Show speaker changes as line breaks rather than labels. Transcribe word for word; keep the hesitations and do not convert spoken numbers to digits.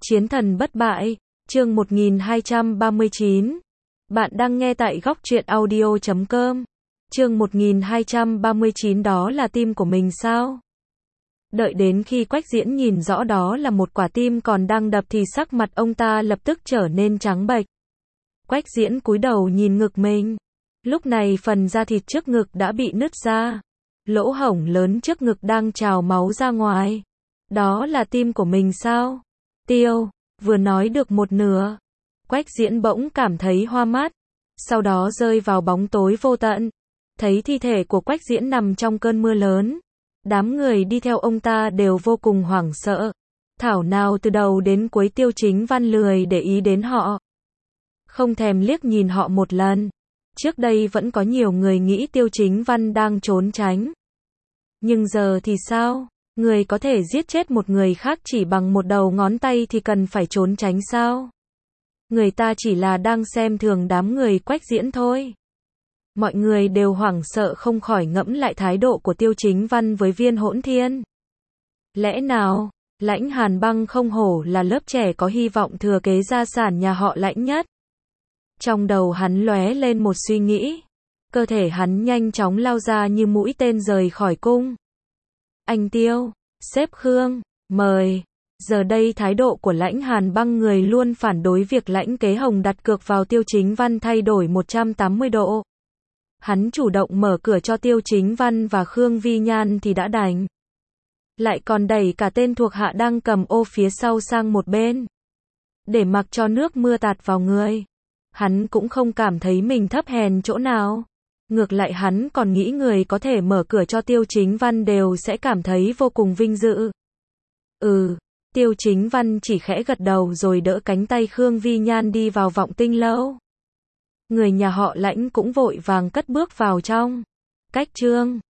Chiến thần bất bại, chương một nghìn hai trăm ba mươi chín. Bạn đang nghe tại góc truyện audio chấm com. Chương một nghìn hai trăm ba mươi chín đó là tim của mình sao? Đợi đến khi Quách Diễn nhìn rõ đó là một quả tim còn đang đập thì sắc mặt ông ta lập tức trở nên trắng bệch. Quách Diễn cúi đầu nhìn ngực mình. Lúc này phần da thịt trước ngực đã bị nứt ra. Lỗ hổng lớn trước ngực đang trào máu ra ngoài. Đó là tim của mình sao? Tiêu, vừa nói được một nửa. Quách Diễn bỗng cảm thấy hoa mắt. Sau đó rơi vào bóng tối vô tận. Thấy thi thể của Quách Diễn nằm trong cơn mưa lớn. Đám người đi theo ông ta đều vô cùng hoảng sợ. Thảo nào từ đầu đến cuối Tiêu Chính Văn lười để ý đến họ. Không thèm liếc nhìn họ một lần. Trước đây vẫn có nhiều người nghĩ Tiêu Chính Văn đang trốn tránh. Nhưng giờ thì sao? Người có thể giết chết một người khác chỉ bằng một đầu ngón tay thì cần phải trốn tránh sao? Người ta chỉ là đang xem thường đám người Quách Diễn thôi. Mọi người đều hoảng sợ không khỏi ngẫm lại thái độ của Tiêu Chính Văn với Viên Hỗn Thiên. Lẽ nào, Lãnh Hàn Băng không hổ là lớp trẻ có hy vọng thừa kế gia sản nhà họ Lãnh nhất? Trong đầu hắn lóe lên một suy nghĩ. Cơ thể hắn nhanh chóng lao ra như mũi tên rời khỏi cung. Anh Tiêu, sếp Khương, mời. Giờ đây thái độ của Lãnh Hàn Băng người luôn phản đối việc Lãnh Kế Hồng đặt cược vào Tiêu Chính Văn thay đổi một trăm tám mươi độ. Hắn chủ động mở cửa cho Tiêu Chính Văn và Khương Vi Nhan thì đã đành. Lại còn đẩy cả tên thuộc hạ đang cầm ô phía sau sang một bên. Để mặc cho nước mưa tạt vào người. Hắn cũng không cảm thấy mình thấp hèn chỗ nào. Ngược lại hắn còn nghĩ người có thể mở cửa cho Tiêu Chính Văn đều sẽ cảm thấy vô cùng vinh dự. Ừ, Tiêu Chính Văn chỉ khẽ gật đầu rồi đỡ cánh tay Khương Vi Nhan đi vào Vọng Tinh Lâu. Người nhà họ Lãnh cũng vội vàng cất bước vào trong. Cách Trương,